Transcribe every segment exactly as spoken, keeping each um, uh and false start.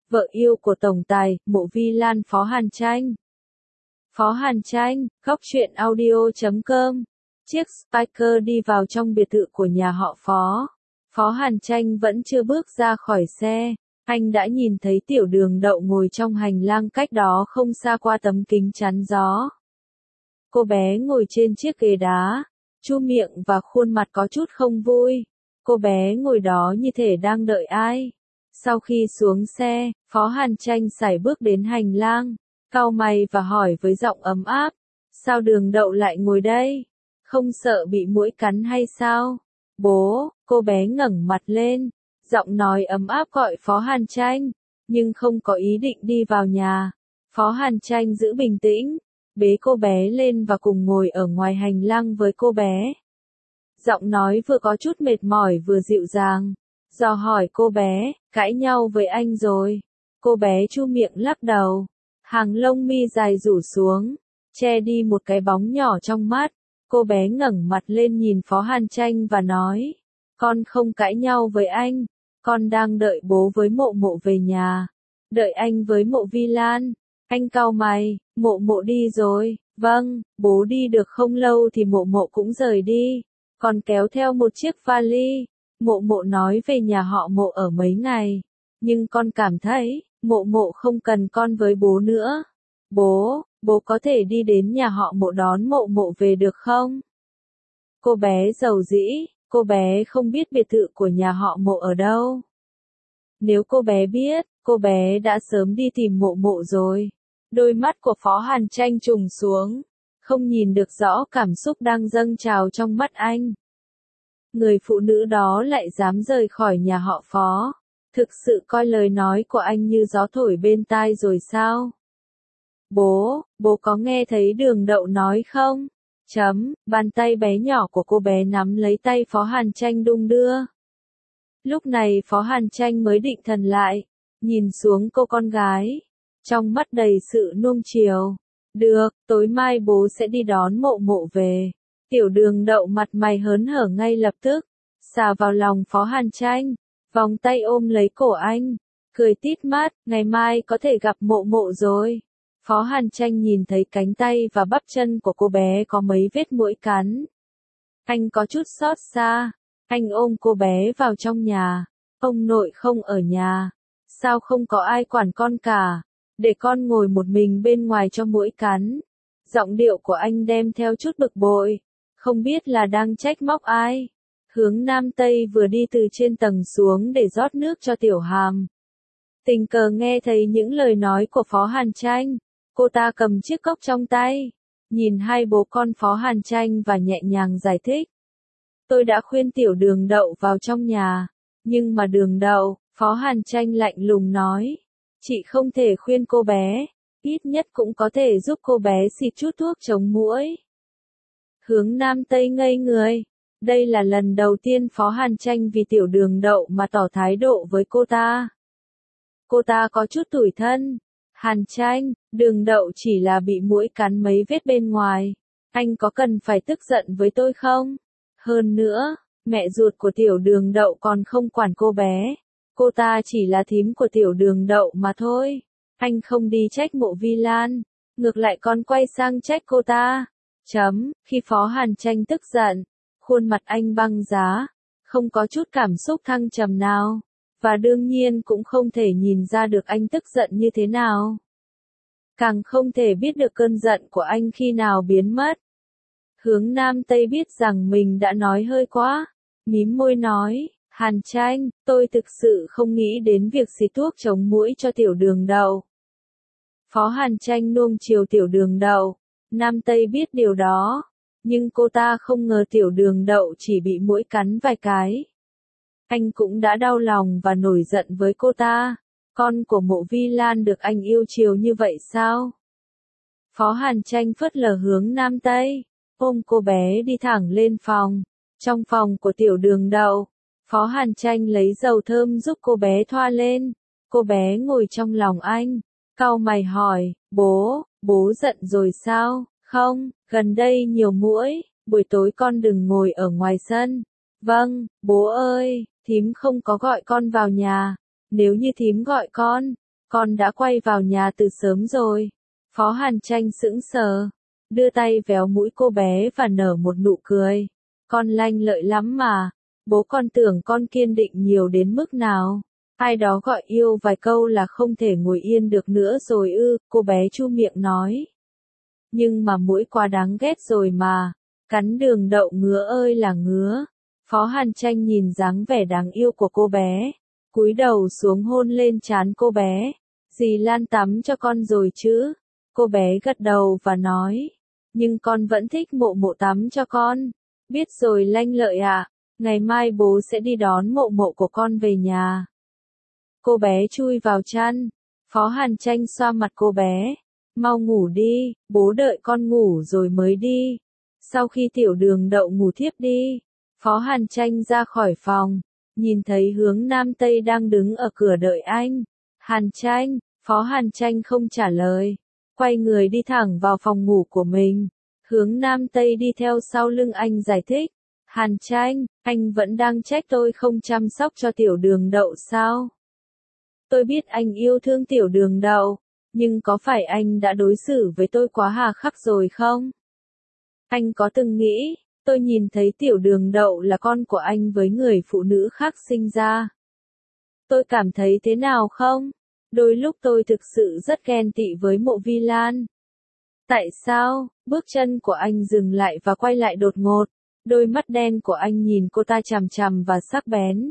vợ yêu của tổng tài, Mộ Vi Lan Phó Hàn Tranh. Phó Hàn Tranh, góc truyện audio chấm com. Chiếc Spyker đi vào trong biệt thự của nhà họ Phó. Phó Hàn Tranh vẫn chưa bước ra khỏi xe. Anh đã nhìn thấy Tiểu Đường Đậu ngồi trong hành lang cách đó không xa qua tấm kính chắn gió. Cô bé ngồi trên chiếc ghế đá, chu miệng và khuôn mặt có chút không vui. Cô bé ngồi đó như thể đang đợi ai. Sau khi xuống xe, Phó Hàn Tranh sải bước đến hành lang, cau mày và hỏi với giọng ấm áp, sao Đường Đậu lại ngồi đây? Không sợ bị muỗi cắn hay sao? Bố, cô bé ngẩng mặt lên, giọng nói ấm áp gọi Phó Hàn Tranh, nhưng không có ý định đi vào nhà. Phó Hàn Tranh giữ bình tĩnh, bế cô bé lên và cùng ngồi ở ngoài hành lang với cô bé. Giọng nói vừa có chút mệt mỏi vừa dịu dàng, dò hỏi cô bé, cãi nhau với anh rồi. Cô bé chu miệng lắc đầu, hàng lông mi dài rủ xuống, che đi một cái bóng nhỏ trong mắt. Cô bé ngẩng mặt lên nhìn Phó Hàn Tranh và nói, con không cãi nhau với anh, con đang đợi bố với Mộ Mộ về nhà. Đợi anh với Mộ Vi Lan. Anh cau mày, Mộ Mộ đi rồi. Vâng, bố đi được không lâu thì Mộ Mộ cũng rời đi, còn kéo theo một chiếc vali. Mộ Mộ nói về nhà họ Mộ ở mấy ngày, nhưng con cảm thấy, Mộ Mộ không cần con với bố nữa. Bố, bố có thể đi đến nhà họ Mộ đón Mộ Mộ về được không? Cô bé giàu dĩ, cô bé không biết biệt thự của nhà họ Mộ ở đâu. Nếu cô bé biết, cô bé đã sớm đi tìm Mộ Mộ rồi. Đôi mắt của Phó Hàn Tranh trùng xuống, không nhìn được rõ cảm xúc đang dâng trào trong mắt anh. Người phụ nữ đó lại dám rời khỏi nhà họ Phó, thực sự coi lời nói của anh như gió thổi bên tai rồi sao? Bố, bố có nghe thấy Đường Đậu nói không? Chấm, bàn tay bé nhỏ của cô bé nắm lấy tay Phó Hàn Tranh đung đưa. Lúc này Phó Hàn Tranh mới định thần lại, nhìn xuống cô con gái, trong mắt đầy sự nuông chiều. Được, tối mai bố sẽ đi đón Mộ Mộ về. Tiểu Đường Đậu mặt mày hớn hở ngay lập tức, xà vào lòng Phó Hàn Tranh, vòng tay ôm lấy cổ anh, cười tít mắt, ngày mai có thể gặp Mộ Mộ rồi. Phó Hàn Tranh nhìn thấy cánh tay và bắp chân của cô bé có mấy vết muỗi cắn. Anh có chút xót xa, anh ôm cô bé vào trong nhà, ông nội không ở nhà, sao không có ai quản con cả, để con ngồi một mình bên ngoài cho muỗi cắn. Giọng điệu của anh đem theo chút bực bội, không biết là đang trách móc ai. Hướng Nam Tây vừa đi từ trên tầng xuống để rót nước cho Tiểu Hàm. Tình cờ nghe thấy những lời nói của Phó Hàn Tranh, cô ta cầm chiếc cốc trong tay, nhìn hai bố con Phó Hàn Tranh và nhẹ nhàng giải thích. Tôi đã khuyên Tiểu Đường Đậu vào trong nhà, nhưng mà Đường Đậu, Phó Hàn Tranh lạnh lùng nói, chị không thể khuyên cô bé, ít nhất cũng có thể giúp cô bé xịt chút thuốc chống muỗi. Hướng Nam Tây ngây người, đây là lần đầu tiên Phó Hàn Tranh vì Tiểu Đường Đậu mà tỏ thái độ với cô ta. Cô ta có chút tủi thân. Hàn Tranh, Đường Đậu chỉ là bị muỗi cắn mấy vết bên ngoài, anh có cần phải tức giận với tôi không? Hơn nữa, mẹ ruột của Tiểu Đường Đậu còn không quản cô bé, cô ta chỉ là thím của Tiểu Đường Đậu mà thôi. Anh không đi trách Mộ Vi Lan, ngược lại còn quay sang trách cô ta. Chấm, khi Phó Hàn Tranh tức giận, khuôn mặt anh băng giá, không có chút cảm xúc thăng trầm nào, và đương nhiên cũng không thể nhìn ra được anh tức giận như thế nào. Càng không thể biết được cơn giận của anh khi nào biến mất. Hướng Nam Tây biết rằng mình đã nói hơi quá, mím môi nói, Hàn Tranh, tôi thực sự không nghĩ đến việc xịt thuốc chống muỗi cho Tiểu Đường Đậu. Phó Hàn Tranh nuông chiều Tiểu Đường Đậu, Nam Tây biết điều đó, nhưng cô ta không ngờ Tiểu Đường Đậu chỉ bị muỗi cắn vài cái. Anh cũng đã đau lòng và nổi giận với cô ta, con của Mộ Vi Lan được anh yêu chiều như vậy sao? Phó Hàn Tranh phớt lờ Hướng Nam Tây, ôm cô bé đi thẳng lên phòng. Trong phòng của Tiểu Đường Đậu, Phó Hàn Tranh lấy dầu thơm giúp cô bé thoa lên. Cô bé ngồi trong lòng anh, cau mày hỏi, bố, bố giận rồi sao? Không, gần đây nhiều muỗi, buổi tối con đừng ngồi ở ngoài sân. Vâng, bố ơi, thím không có gọi con vào nhà, nếu như thím gọi con, Con đã quay vào nhà từ sớm rồi. Phó Hàn Tranh sững sờ, đưa tay véo mũi cô bé và nở một nụ cười. Con lanh lợi lắm mà, bố con tưởng con kiên định nhiều đến mức nào. Ai đó gọi yêu vài câu là không thể ngồi yên được nữa rồi ư, cô bé chu miệng nói. Nhưng mà mũi quá đáng ghét rồi mà, cắn đường đậu ngứa ơi là ngứa. Phó Hàn Tranh nhìn dáng vẻ đáng yêu của cô bé, cúi đầu xuống hôn lên trán cô bé. Dì Lan tắm cho con rồi chứ? Cô bé gật đầu và nói. Nhưng con vẫn thích mộ mộ tắm cho con. Biết rồi lanh lợi ạ, ngày mai bố sẽ đi đón mộ mộ của con về nhà. Cô bé chui vào chăn. Phó Hàn Tranh xoa mặt cô bé. Mau ngủ đi, bố đợi con ngủ rồi mới đi. Sau khi tiểu đường đậu ngủ thiếp đi, Phó Hàn Tranh ra khỏi phòng, nhìn thấy Hướng Nam Tây đang đứng ở cửa đợi anh. Hàn Tranh, Phó Hàn Tranh không trả lời, quay người đi thẳng vào phòng ngủ của mình. Hướng Nam Tây đi theo sau lưng anh giải thích. Hàn Tranh, anh vẫn đang trách tôi không chăm sóc cho tiểu đường đậu sao? Tôi biết anh yêu thương tiểu đường đậu, nhưng có phải anh đã đối xử với tôi quá hà khắc rồi không? Anh có từng nghĩ, tôi nhìn thấy tiểu đường đậu là con của anh với người phụ nữ khác sinh ra. Tôi cảm thấy thế nào không? Đôi lúc tôi thực sự rất ghen tị với Mộ Vi Lan. Tại sao? Bước chân của anh dừng lại và quay lại đột ngột. Đôi mắt đen của anh nhìn cô ta chằm chằm và sắc bén.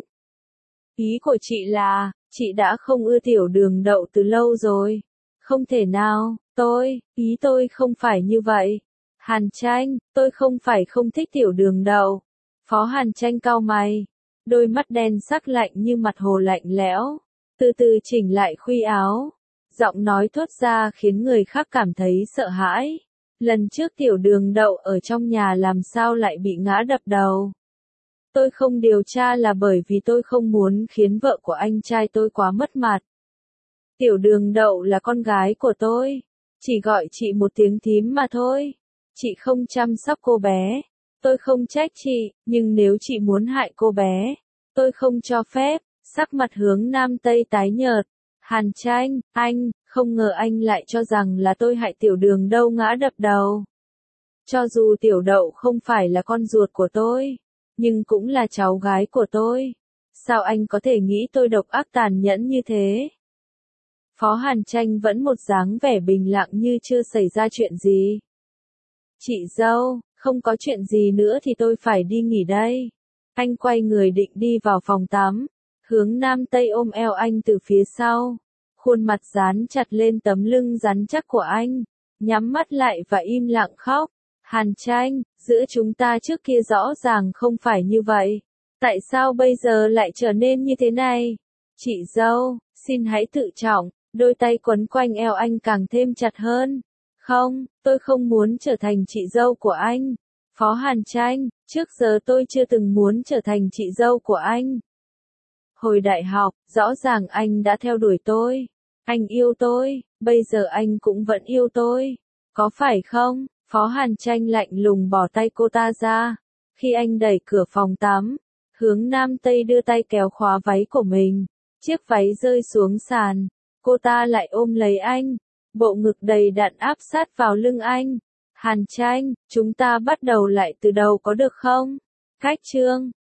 Ý của chị là, chị đã không ưa tiểu đường đậu từ lâu rồi. Không thể nào, tôi, ý tôi không phải như vậy. Hàn Tranh, tôi không phải không thích tiểu đường đậu. Phó Hàn Tranh cau mày. Đôi mắt đen sắc lạnh như mặt hồ lạnh lẽo. Từ từ chỉnh lại khuy áo. Giọng nói thốt ra khiến người khác cảm thấy sợ hãi. Lần trước tiểu đường đậu ở trong nhà làm sao lại bị ngã đập đầu. Tôi không điều tra là bởi vì tôi không muốn khiến vợ của anh trai tôi quá mất mặt. Tiểu đường đậu là con gái của tôi. Chỉ gọi chị một tiếng thím mà thôi. Chị không chăm sóc cô bé. Tôi không trách chị, nhưng nếu chị muốn hại cô bé, tôi không cho phép. Sắc mặt Hướng Nam Tây tái nhợt. Hàn Tranh, anh, không ngờ anh lại cho rằng là tôi hại tiểu đường đâu ngã đập đầu. Cho dù tiểu đậu không phải là con ruột của tôi, nhưng cũng là cháu gái của tôi. Sao anh có thể nghĩ tôi độc ác tàn nhẫn như thế? Phó Hàn Tranh vẫn một dáng vẻ bình lặng như chưa xảy ra chuyện gì. Chị dâu, không có chuyện gì nữa thì tôi phải đi nghỉ đây. Anh quay người định đi vào phòng tắm. Hướng Nam Tây ôm eo anh từ phía sau. Khuôn mặt dán chặt lên tấm lưng rắn chắc của anh. Nhắm mắt lại và im lặng khóc. Hàn Tranh, giữa chúng ta trước kia rõ ràng không phải như vậy. Tại sao bây giờ lại trở nên như thế này? Chị dâu, xin hãy tự trọng. Đôi tay quấn quanh eo anh càng thêm chặt hơn. Không, tôi không muốn trở thành chị dâu của anh. Phó Hàn Tranh, trước giờ tôi chưa từng muốn trở thành chị dâu của anh. Hồi đại học, rõ ràng anh đã theo đuổi tôi. Anh yêu tôi, bây giờ anh cũng vẫn yêu tôi. Có phải không? Phó Hàn Tranh lạnh lùng bỏ tay cô ta ra. Khi anh đẩy cửa phòng tắm, Hướng Nam Tây đưa tay kéo khóa váy của mình. Chiếc váy rơi xuống sàn. Cô ta lại ôm lấy anh. Bộ ngực đầy đặn áp sát vào lưng anh. Hàn Tranh, chúng ta bắt đầu lại từ đầu có được không? Cách chương